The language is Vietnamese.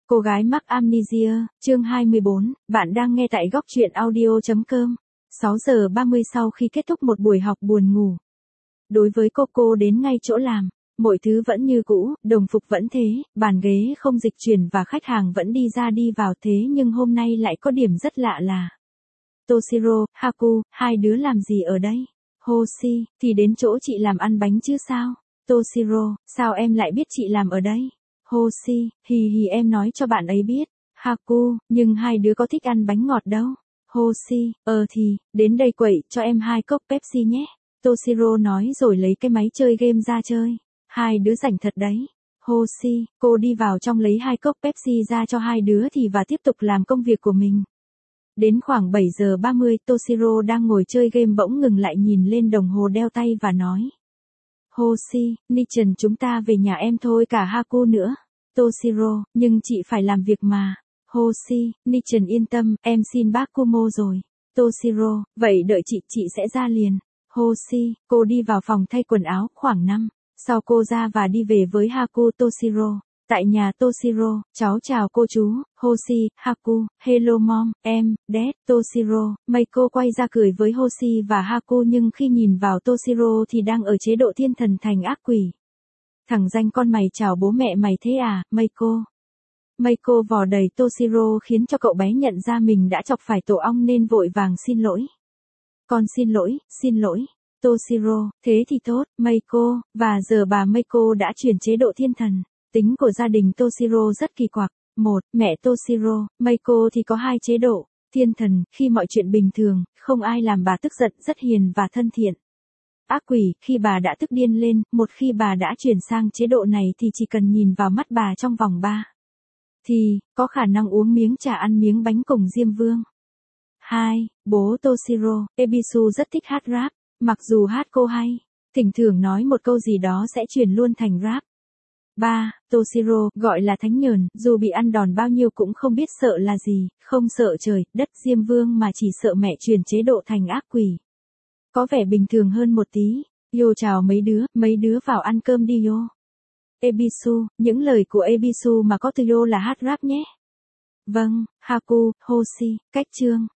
Cô gái mắc amnesia, chương 24, bạn đang nghe tại góc truyện audio.com. 6 giờ 30 sau khi kết thúc một buổi học buồn ngủ. Đối với cô đến ngay chỗ làm, mọi thứ vẫn như cũ, đồng phục vẫn thế, bàn ghế không dịch chuyển và khách hàng vẫn đi ra đi vào thế nhưng hôm nay lại có điểm rất lạ là Toshiro, Haku, hai đứa làm gì ở đây? Hoshi, thì đến chỗ chị làm ăn bánh chứ sao? Toshiro, sao em lại biết chị làm ở đây? Hoshi, hì em nói cho bạn ấy biết. Haku, nhưng hai đứa có thích ăn bánh ngọt đâu. Hoshi, thì, đến đây quậy cho em 2 cốc Pepsi nhé. Toshiro nói rồi lấy cái máy chơi game ra chơi. Hai đứa rảnh thật đấy. Hoshi, cô đi vào trong lấy 2 cốc Pepsi ra cho hai đứa thì và tiếp tục làm công việc của mình. Đến khoảng 7 giờ 30, Toshiro đang ngồi chơi game bỗng ngừng lại nhìn lên đồng hồ đeo tay và nói. Hoshi, Nichan chúng ta về nhà em thôi cả Haku nữa. Toshiro, nhưng chị phải làm việc mà. Hoshi, Nichan yên tâm, em xin bác Kumo rồi. Toshiro, vậy đợi chị sẽ ra liền. Hoshi, cô đi vào phòng thay quần áo, khoảng 5. Sau cô ra và đi về với Haku Toshiro. Tại nhà Toshiro, cháu chào cô chú, Hoshi, Haku, hello mom, em, dad, Toshiro, Meiko quay ra cười với Hoshi và Haku nhưng khi nhìn vào Toshiro thì đang ở chế độ thiên thần thành ác quỷ. Thằng danh con mày chào bố mẹ mày thế à, Meiko. Meiko vò đầy Toshiro khiến cho cậu bé nhận ra mình đã chọc phải tổ ong nên vội vàng xin lỗi. Con xin lỗi. Toshiro, thế thì tốt, Meiko, và giờ bà Meiko đã chuyển chế độ thiên thần. Tính của gia đình Toshiro rất kỳ quặc. Một, mẹ Toshiro, Meiko thì có 2 chế độ. Thiên thần, khi mọi chuyện bình thường, không ai làm bà tức giận, rất hiền và thân thiện. Ác quỷ, khi bà đã tức điên lên, một khi bà đã chuyển sang chế độ này thì chỉ cần nhìn vào mắt bà trong vòng 3 thì, có khả năng uống miếng trà ăn miếng bánh cùng Diêm Vương. 2. Bố Toshiro, Ebisu rất thích hát rap. Mặc dù hát cô hay, thỉnh thoảng nói một câu gì đó sẽ chuyển luôn thành rap. 3. Toshiro, gọi là thánh nhờn, dù bị ăn đòn bao nhiêu cũng không biết sợ là gì, không sợ trời, đất Diêm Vương mà chỉ sợ mẹ chuyển chế độ thành ác quỷ. Có vẻ bình thường hơn một tí. Yo chào mấy đứa vào ăn cơm đi yo. Ebisu, những lời của Ebisu mà có từ yo là hát rap nhé. Vâng, Haku, Hoshi, cách chương.